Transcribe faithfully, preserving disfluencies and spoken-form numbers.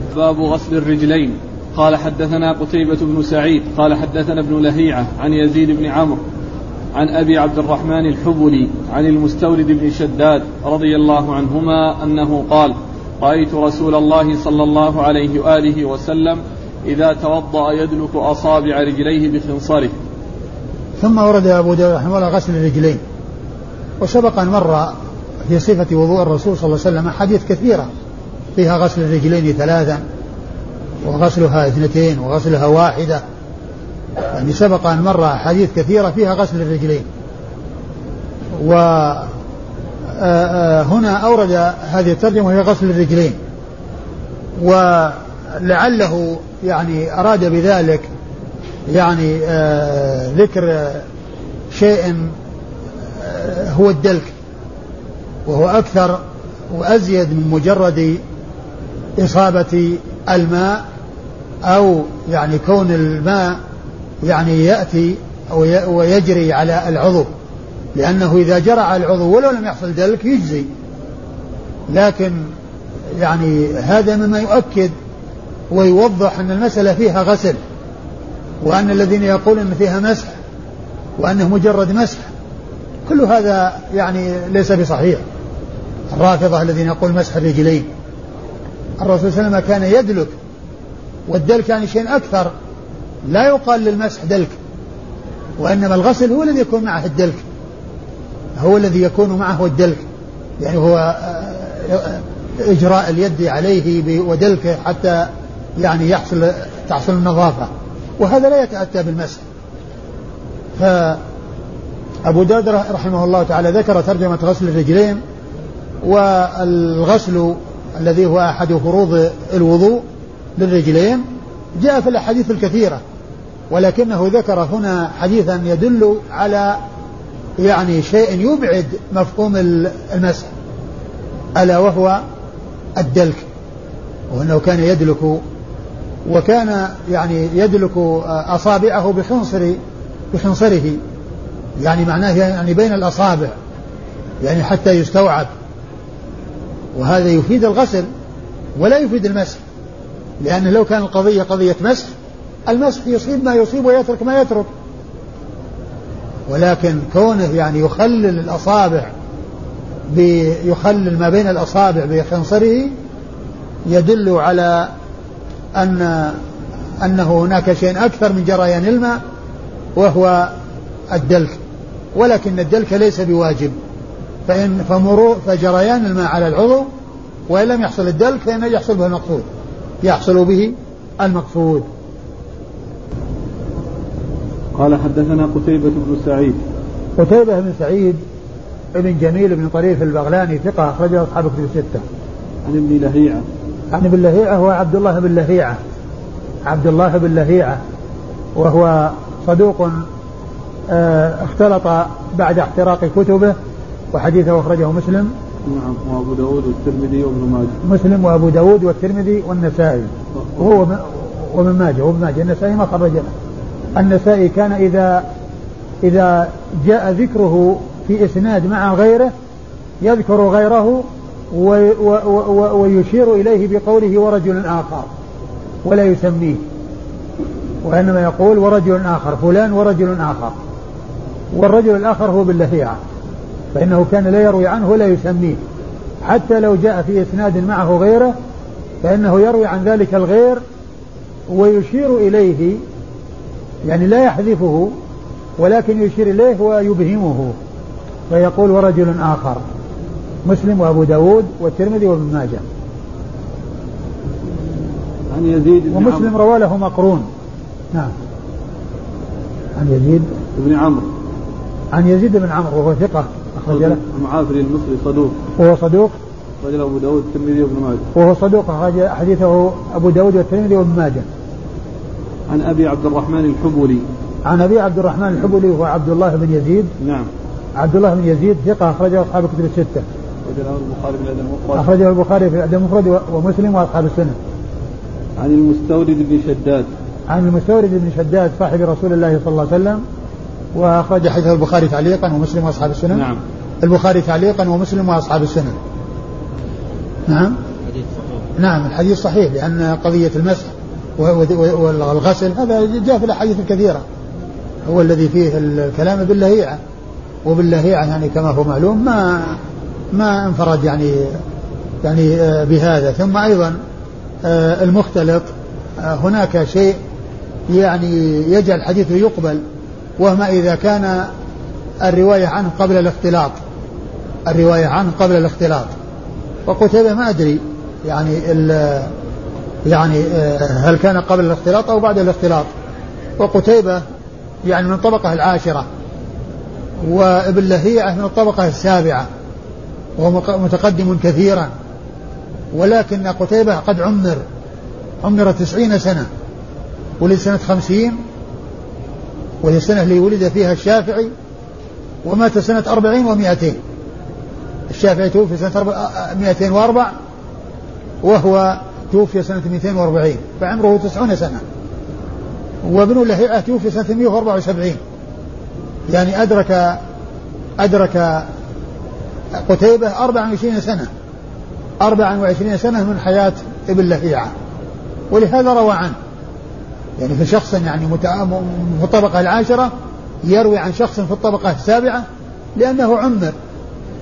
باب غسل الرجلين. قال حدثنا قتيبة بن سعيد قال حدثنا ابن لهيعة عن يزيد بن عمرو عن أبي عبد الرحمن الحبلي عن المستورد بن شداد رضي الله عنهما أنه قال: رأيت رسول الله صلى الله عليه وآله وسلم إذا توضأ يدلك أصابع رجليه بخنصره. ثم ورد أبو داود رحمه الله غسل الرجلين. وسبق أن مر في صفة وضوء الرسول صلى الله عليه وسلم حديث كثيرة فيها غسل الرجلين ثلاثا وغسلها اثنتين وغسلها واحدة، يعني سبق أن مر حديث كثيرة فيها غسل الرجلين. وهنا أورد هذه الترجمة وهي غسل الرجلين، ولعله يعني أراد بذلك يعني ذكر شيء هو الدلك، وهو أكثر وأزيد من مجرد إصابة الماء أو يعني كون الماء يعني يأتي ويجري على العضو، لأنه إذا جرى على العضو ولو لم يحصل دلك يجزي. لكن يعني هذا مما يؤكد ويوضح أن المسألة فيها غسل، وأن الذين يقولون أن فيها مسح وأنه مجرد مسح كل هذا يعني ليس بصحيح. الرافضة الذين يقول مسح الرجلين، الرسول صلى الله عليه وسلم كان يدلك، والدلك يعني شيء أكثر، لا يقال للمسح دلك، وإنما الغسل هو الذي يكون معه الدلك، هو الذي يكون معه الدلك، يعني هو إجراء اليد عليه ودلكه حتى يعني يحصل تحصل النظافة، وهذا لا يتأتى بالمسح. فأبو داود رحمه الله تعالى ذكر ترجمة غسل الرجلين. والغسل الذي هو أحد فروض الوضوء للرجلين جاء في الأحاديث الكثيرة، ولكنه ذكر هنا حديثا يدل على يعني شيء يبعد مفهوم المسح، ألا وهو الدلك، وأنه كان يدلك، وكان يعني يدلك أصابعه بخنصر بخنصره، يعني معناه يعني بين الأصابع، يعني حتى يستوعب، وهذا يفيد الغسل ولا يفيد المسح، لأن لو كان القضية قضية مسح المسح يصيب ما يصيب ويترك ما يترك، ولكن كونه يعني يخلل الأصابع يخلل ما بين الأصابع بخنصره يدل على أن أنه هناك شيء أكثر من جريان الماء وهو الدلك، ولكن الدلك ليس بواجب، فإن فمرور فجريان الماء على العضو، وإن لم يحصل الدلك فإنه يحصل به المقصود يحصل به المقصود. قال حدثنا قتيبة بن سعيد. قتيبة بن سعيد ابن جميل بن طريف البغلاني ثقة أخرجه أصحاب الكتب الستة. عن ابن لهيعة. عن ابن لهيعة هو عبد الله بن لهيعة عبد الله بن لهيعة وهو صدوق اختلط بعد احتراق كتبه، وحديثه أخرجه مسلم. نعم، وأبو داود والترمذي وابن ماجه. مسلم وأبو داود والترمذي والنسائي وهو ومن ماجه وابن ماجه. النسائي ما خرج له. النسائي كان إذا إذا جاء ذكره في إسناد مع غيره يذكر غيره ويشير إليه بقوله ورجل آخر ولا يسميه، وإنما يقول ورجل آخر فلان ورجل آخر، والرجل الآخر هو باللهيعة، فإنه كان لا يروي عنه ولا يسميه، حتى لو جاء في إسناد معه غيره فإنه يروي عن ذلك الغير ويشير إليه، يعني لا يحذفه ولكن يشير إليه ويبهمه، فيقول ورجل آخر. مسلم وأبو داود والترمذي وابن ماجه. عن يزيد بن ومسلم عمرو روى له مقرون. نعم. عن يزيد بن عمرو. عن يزيد بن عمرو وهو ثقة أخرج له. المعافري المصري صدوق. وهو صدوق. رجل أبو داود والترمذي وابن ماجه. وهو صدوق أخرج حديثه أبو داود والترمذي وابن ماجه. عن أبي عبد الرحمن الحبلي. عن أبي عبد الرحمن الحبلي وهو عبد الله بن يزيد. نعم. عبد الله بن يزيد ثقة أخرجه أصحاب الكتب الستة. البخاري في الأدب المفرد. أخرجه البخاري في الأدب المفرد ومسلم وأصحاب السنة. عن المستورد بن شداد. عن المستورد بن شداد صاحب رسول الله صلى الله عليه وسلم، وأخرج حديثه البخاري تعليقا ومسلم وأصحاب السنة. نعم. البخاري تعليقا ومسلم وأصحاب السنة. نعم. حديث صحيح. نعم الحديث صحيح، لأن قضية المسح والغسل هذا جاء في الأحاديث الكثيرة، هو الذي فيه الكلام باللهيعة، وباللهيعة يعني كما هو معلوم ما ما انفرد يعني يعني بهذا. ثم أيضا المختلط هناك شيء يعني يجعل حديثه يقبل، وما إذا كان الرواية عنه قبل الاختلاط، الرواية عنه قبل الاختلاط. وقتيبة ما أدري يعني يعني هل كان قبل الاختلاط أو بعد الاختلاط. وقتيبة يعني من الطبقة العاشرة، وابن لهيعة من الطبقة السابعة، وهو متقدم كثيرا، ولكن قتيبة قد عمر عمر تسعين سنة، ولد سنة خمسين، وهي السنة اللي ولد فيها الشافعي، ومات سنة أربعين ومائتين. الشافعي توفي سنة مائتين وأربع، وهو توفي سنة مائتين وأربعين، فعمره تسعون سنة. وابن لهيعة توفي سنة مائة وأربعة وسبعين، يعني أدرك أدرك قتيبة أربعة وعشرين سنة أربعة وعشرين سنة من حياة ابن لهيعة، ولهذا روى عنه. يعني في شخص يعني في الطبقة العاشرة يروي عن شخص في الطبقة السابعة، لأنه عمر